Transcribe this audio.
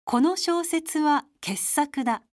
この小説は傑作だ。